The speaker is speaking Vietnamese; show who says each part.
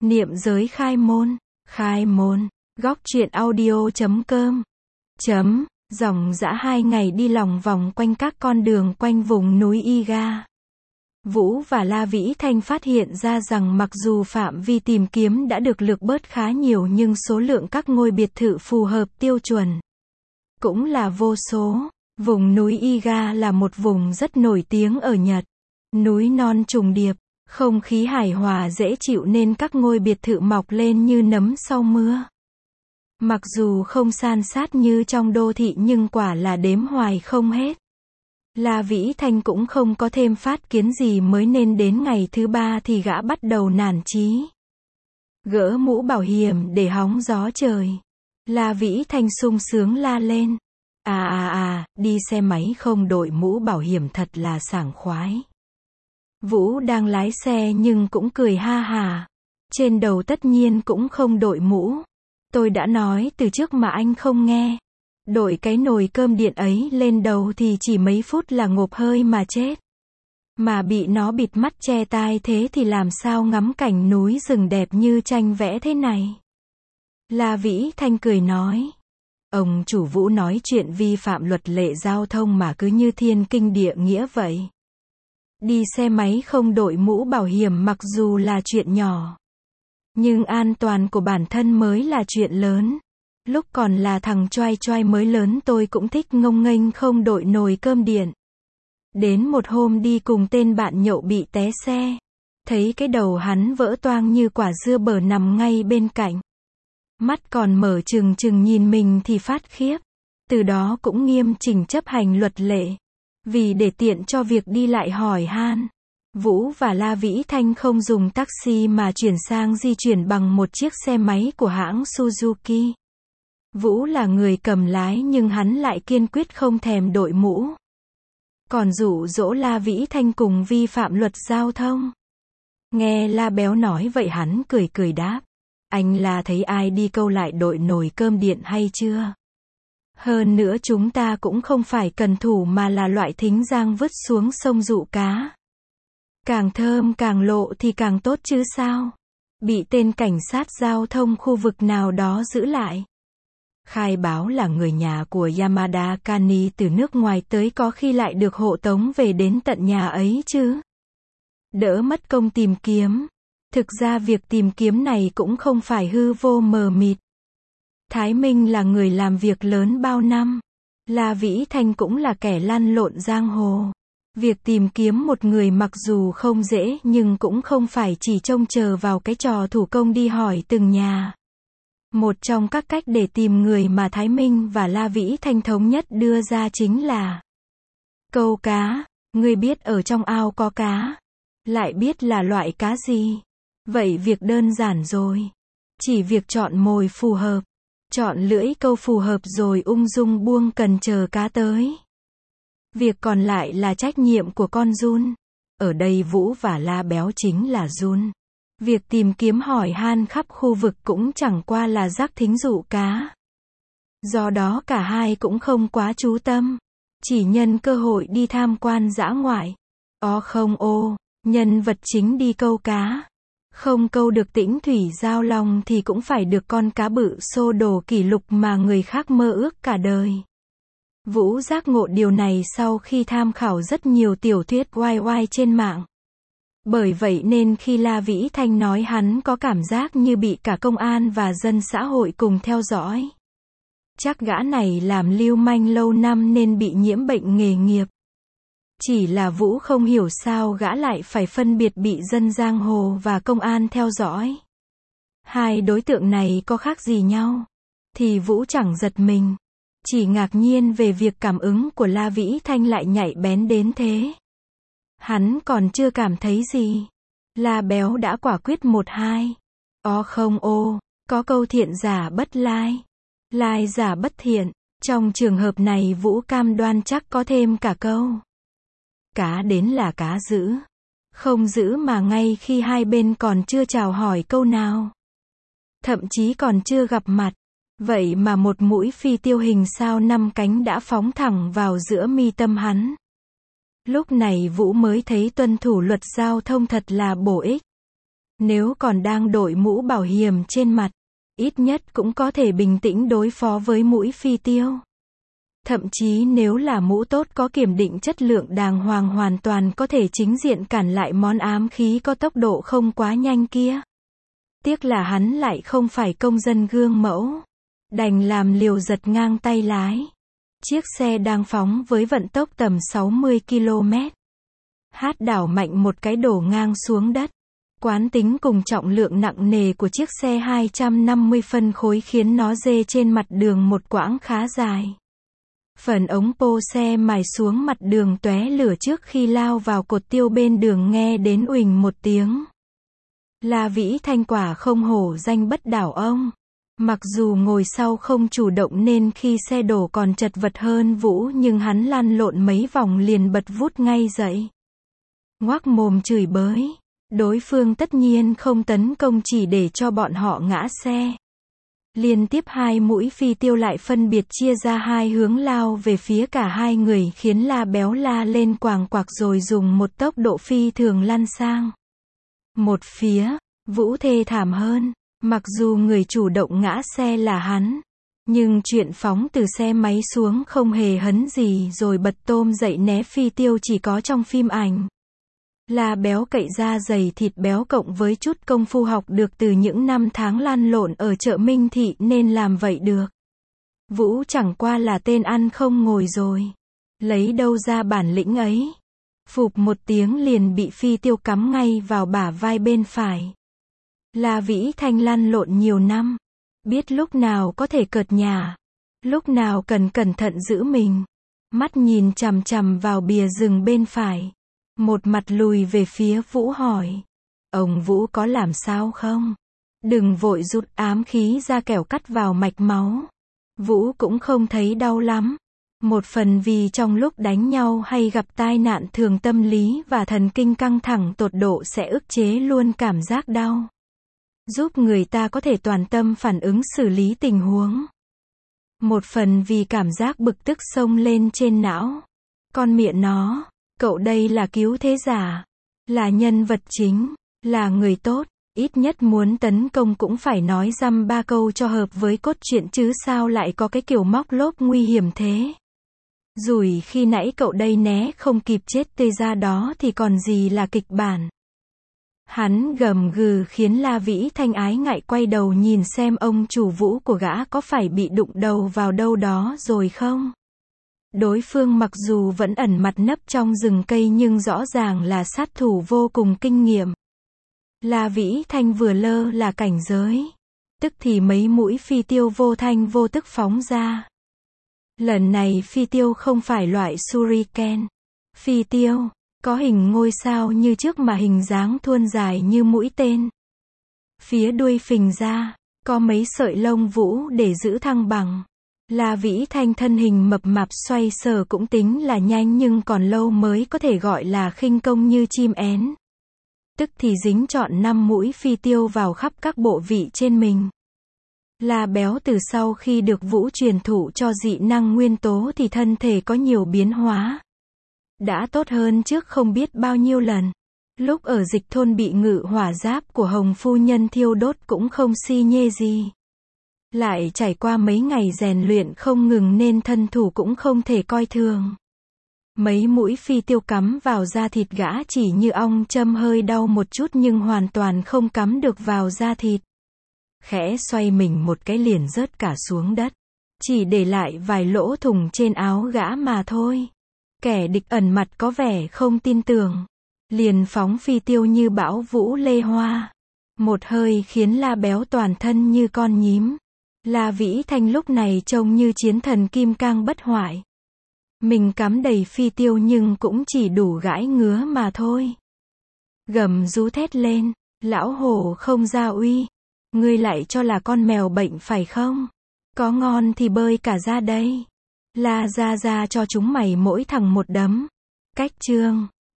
Speaker 1: Niệm giới khai môn, góc truyện audio.com. Dòng dã 2 ngày đi lòng vòng quanh các con đường quanh vùng núi Iga. Vũ và La Vĩ Thanh phát hiện ra rằng mặc dù phạm vi tìm kiếm đã được lược bớt khá nhiều nhưng số lượng các ngôi biệt thự phù hợp tiêu chuẩn cũng là vô số. Vùng núi Iga là một vùng rất nổi tiếng ở Nhật. Núi non trùng điệp, không khí hài hòa dễ chịu nên các ngôi biệt thự mọc lên như nấm sau mưa. Mặc dù không san sát như trong đô thị nhưng quả là đếm hoài không hết. La Vĩ Thanh cũng không có thêm phát kiến gì mới nên đến ngày thứ 3 thì gã bắt đầu nản chí. Gỡ mũ bảo hiểm để hóng gió trời. La Vĩ Thanh sung sướng la lên. Đi xe máy không đội mũ bảo hiểm thật là sảng khoái. Vũ đang lái xe nhưng cũng cười ha hả. Trên đầu tất nhiên cũng không đội mũ. Tôi đã nói từ trước mà anh không nghe. Đội cái nồi cơm điện ấy lên đầu thì chỉ mấy phút là ngộp hơi mà chết. Mà bị nó bịt mắt che tai thế thì làm sao ngắm cảnh núi rừng đẹp như tranh vẽ thế này. La Vĩ Thanh cười nói. Ông chủ Vũ nói chuyện vi phạm luật lệ giao thông mà cứ như thiên kinh địa nghĩa vậy. Đi xe máy không đội mũ bảo hiểm mặc dù là chuyện nhỏ. Nhưng an toàn của bản thân mới là chuyện lớn. Lúc còn là thằng choai choai mới lớn tôi cũng thích ngông nghênh không đội nồi cơm điện. Đến một hôm đi cùng tên bạn nhậu bị té xe. Thấy cái đầu hắn vỡ toang như quả dưa bở nằm ngay bên cạnh. Mắt còn mở trừng trừng nhìn mình thì phát khiếp. Từ đó cũng nghiêm chỉnh chấp hành luật lệ. Vì để tiện cho việc đi lại hỏi han, Vũ và La Vĩ Thanh không dùng taxi mà chuyển sang di chuyển bằng một chiếc xe máy của hãng Suzuki. Vũ là người cầm lái nhưng hắn lại kiên quyết không thèm đội mũ. Còn dụ dỗ La Vĩ Thanh cùng vi phạm luật giao thông. Nghe La Béo nói vậy hắn cười cười đáp. Anh La thấy ai đi câu lại đội nồi cơm điện hay chưa? Hơn nữa chúng ta cũng không phải cần thủ mà là loại thính giang vứt xuống sông dụ cá. Càng thơm càng lộ thì càng tốt chứ sao? Bị tên cảnh sát giao thông khu vực nào đó giữ lại. Khai báo là người nhà của Yamada Kani từ nước ngoài tới có khi lại được hộ tống về đến tận nhà ấy chứ. Đỡ mất công tìm kiếm. Thực ra việc tìm kiếm này cũng không phải hư vô mờ mịt. Thái Minh là người làm việc lớn bao năm. La Vĩ Thanh cũng là kẻ lăn lộn giang hồ. Việc tìm kiếm một người mặc dù không dễ nhưng cũng không phải chỉ trông chờ vào cái trò thủ công đi hỏi từng nhà. Một trong các cách để tìm người mà Thái Minh và La Vĩ Thanh thống nhất đưa ra chính là câu cá. Ngươi biết ở trong ao có cá, lại biết là loại cá gì. Vậy việc đơn giản rồi. Chỉ việc chọn mồi phù hợp, chọn lưỡi câu phù hợp rồi ung dung buông cần chờ cá tới. Việc còn lại là trách nhiệm của con giun. Ở đây Vũ và La Béo chính là giun. Việc tìm kiếm hỏi han khắp khu vực cũng chẳng qua là rắc thính dụ cá. Do đó cả hai cũng không quá chú tâm. Chỉ nhân cơ hội đi tham quan dã ngoại. Nhân vật chính đi câu cá. Không câu được Tĩnh Thủy Giao Long thì cũng phải được con cá bự xô đổ kỷ lục mà người khác mơ ước cả đời. Vũ giác ngộ điều này sau khi tham khảo rất nhiều tiểu thuyết YY trên mạng. Bởi vậy nên khi La Vĩ Thanh nói hắn có cảm giác như bị cả công an và dân xã hội cùng theo dõi. Chắc gã này làm lưu manh lâu năm nên bị nhiễm bệnh nghề nghiệp. Chỉ là Vũ không hiểu sao gã lại phải phân biệt bị dân giang hồ và công an theo dõi. Hai đối tượng này có khác gì nhau? Thì Vũ chẳng giật mình. Chỉ ngạc nhiên về việc cảm ứng của La Vĩ Thanh lại nhạy bén đến thế. Hắn còn chưa cảm thấy gì. La Béo đã quả quyết 1-2. Có câu thiện giả bất lai. Lai giả bất thiện. Trong trường hợp này Vũ cam đoan chắc có thêm cả câu. Cá đến là cá giữ. Không giữ mà ngay khi hai bên còn chưa chào hỏi câu nào. Thậm chí còn chưa gặp mặt. Vậy mà một mũi phi tiêu hình sao 5 cánh đã phóng thẳng vào giữa mi tâm hắn. Lúc này Vũ mới thấy tuân thủ luật giao thông thật là bổ ích. Nếu còn đang đội mũ bảo hiểm trên mặt, ít nhất cũng có thể bình tĩnh đối phó với mũi phi tiêu. Thậm chí nếu là mũ tốt có kiểm định chất lượng đàng hoàng hoàn toàn có thể chính diện cản lại món ám khí có tốc độ không quá nhanh kia. Tiếc là hắn lại không phải công dân gương mẫu. Đành làm liều giật ngang tay lái. Chiếc xe đang phóng với vận tốc tầm 60 km. Hát đảo mạnh một cái đổ ngang xuống đất. Quán tính cùng trọng lượng nặng nề của chiếc xe 250 phân khối khiến nó rê trên mặt đường một quãng khá dài. Phần ống pô xe mài xuống mặt đường tóe lửa trước khi lao vào cột tiêu bên đường nghe đến uỳnh một tiếng. La Vĩ Thanh quả không hổ danh bất đảo ông. Mặc dù ngồi sau không chủ động nên khi xe đổ còn chật vật hơn Vũ nhưng hắn lăn lộn mấy vòng liền bật vút ngay dậy. Ngoác mồm chửi bới. Đối phương tất nhiên không tấn công chỉ để cho bọn họ ngã xe. Liên tiếp hai mũi phi tiêu lại phân biệt chia ra hai hướng lao về phía cả hai người khiến La Béo la lên quàng quạc rồi dùng một tốc độ phi thường lăn sang một phía. Vũ thê thảm hơn. Mặc dù người chủ động ngã xe là hắn, nhưng chuyện phóng từ xe máy xuống không hề hấn gì rồi bật tôm dậy né phi tiêu chỉ có trong phim ảnh. La Béo cậy da dày thịt béo cộng với chút công phu học được từ những năm tháng lăn lộn ở chợ Minh Thị nên làm vậy được. Vũ chẳng qua là tên ăn không ngồi rồi. Lấy đâu ra bản lĩnh ấy. Phụp một tiếng liền bị phi tiêu cắm ngay vào bả vai bên phải. La Vĩ Thanh lăn lộn nhiều năm. Biết lúc nào có thể cợt nhả. Lúc nào cần cẩn thận giữ mình. Mắt nhìn chằm chằm vào bìa rừng bên phải. Một mặt lùi về phía Vũ hỏi. Ông Vũ có làm sao không? Đừng vội rút ám khí ra kẻo cắt vào mạch máu. Vũ cũng không thấy đau lắm. Một phần vì trong lúc đánh nhau hay gặp tai nạn thường tâm lý và thần kinh căng thẳng tột độ sẽ ức chế luôn cảm giác đau. Giúp người ta có thể toàn tâm phản ứng xử lý tình huống. Một phần vì cảm giác bực tức xông lên trên não. Con mẹ nó, cậu đây là cứu thế giả, là nhân vật chính, là người tốt, ít nhất muốn tấn công cũng phải nói dăm ba câu cho hợp với cốt truyện chứ sao lại có cái kiểu móc lốp nguy hiểm thế. Rủi khi nãy cậu đây né không kịp chết tê ra đó thì còn gì là kịch bản. Hắn gầm gừ khiến La Vĩ Thanh ái ngại quay đầu nhìn xem ông chủ Vũ của gã có phải bị đụng đầu vào đâu đó rồi không. Đối phương mặc dù vẫn ẩn mặt nấp trong rừng cây nhưng rõ ràng là sát thủ vô cùng kinh nghiệm. La Vĩ Thanh vừa lơ là cảnh giới. Tức thì mấy mũi phi tiêu vô thanh vô tức phóng ra. Lần này phi tiêu không phải loại shuriken. Phi tiêu có hình ngôi sao như trước mà hình dáng thuôn dài như mũi tên. Phía đuôi phình ra, có mấy sợi lông vũ để giữ thăng bằng. La Vĩ Thanh thân hình mập mạp xoay sở cũng tính là nhanh nhưng còn lâu mới có thể gọi là khinh công như chim én. Tức thì dính trọn 5 mũi phi tiêu vào khắp các bộ vị trên mình. La Béo từ sau khi được Vũ truyền thụ cho dị năng nguyên tố thì thân thể có nhiều biến hóa. Đã tốt hơn trước không biết bao nhiêu lần. Lúc ở Dịch Thôn bị ngự hỏa giáp của Hồng phu nhân thiêu đốt cũng không si nhê gì. Lại trải qua mấy ngày rèn luyện không ngừng nên thân thủ cũng không thể coi thường. Mấy mũi phi tiêu cắm vào da thịt gã chỉ như ong châm hơi đau một chút nhưng hoàn toàn không cắm được vào da thịt. Khẽ xoay mình một cái liền rớt cả xuống đất. Chỉ để lại vài lỗ thủng trên áo gã mà thôi. Kẻ địch ẩn mặt có vẻ không tin tưởng. Liền phóng phi tiêu như bão vũ lê hoa. Một hơi khiến La Béo toàn thân như con nhím. La Vĩ Thanh lúc này trông như chiến thần kim cang bất hoại. Mình cắm đầy phi tiêu nhưng cũng chỉ đủ gãi ngứa mà thôi. Gầm rú thét lên. Lão hổ không ra uy. Ngươi lại cho là con mèo bệnh phải không? Có ngon thì bơi cả ra đây. La ra cho chúng mày mỗi thằng một đấm. Cách chương